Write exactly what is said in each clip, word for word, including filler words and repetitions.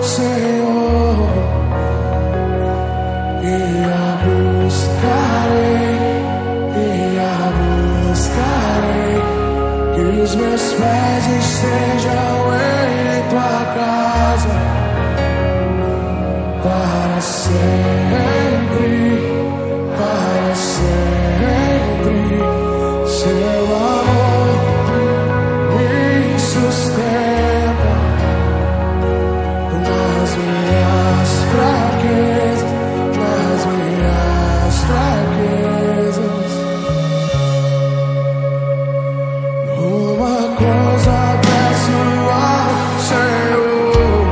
Senhor, e a buscarei, e a buscarei, que os meus pés estejam em tua casa para sempre, para sempre. Seu amor me sustenta nas minhas fraquezas, nas minhas fraquezas. Uma coisa peço ao Senhor,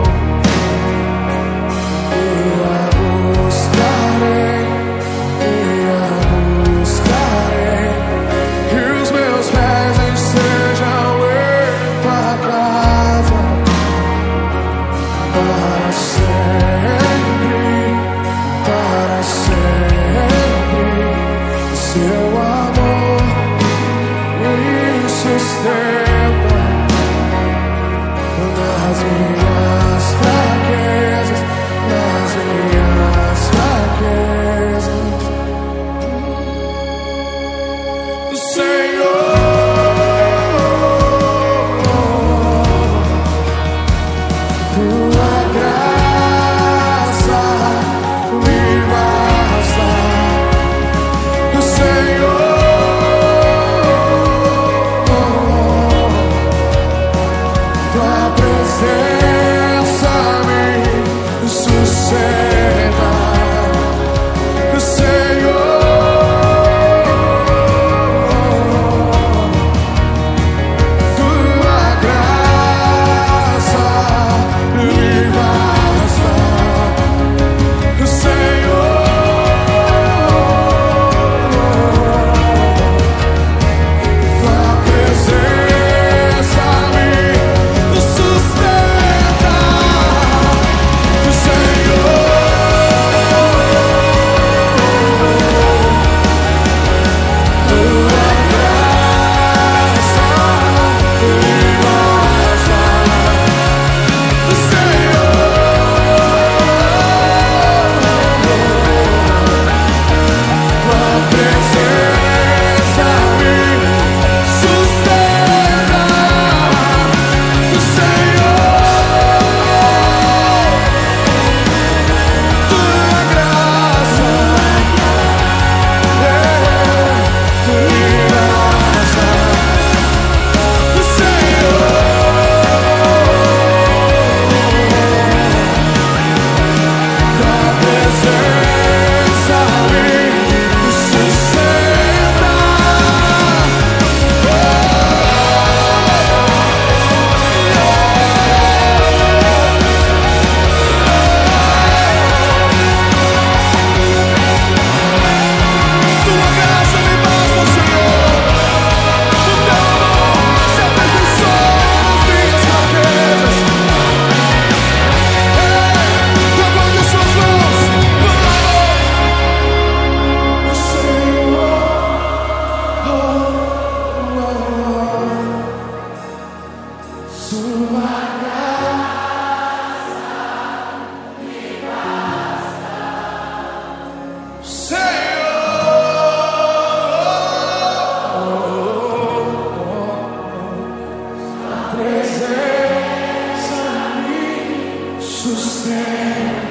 e a buscarei, e a buscarei, que os meus pés estejam em tua casa para sempre, para sempre. Seu amor me sustenta nas minhas fraquezas, nas minhas fraquezas. Senhor, tua graça me basta. Senhor, tua presença me sustenta. Senhor, tua graça me basta. Senhor, tua presença me sustenta. Senhor, tua graça me basta. Senhor, tua presença me sustenta. Senhor, tua graça me basta. Senhor, tua presença me sustenta. Tua graça me basta, Senhor. O teu amor se aperfeiçoa nas minhas fraquezas. Levante as suas mãos, vamos. Senhor, oh, oh, oh. Sua presença me sustenta.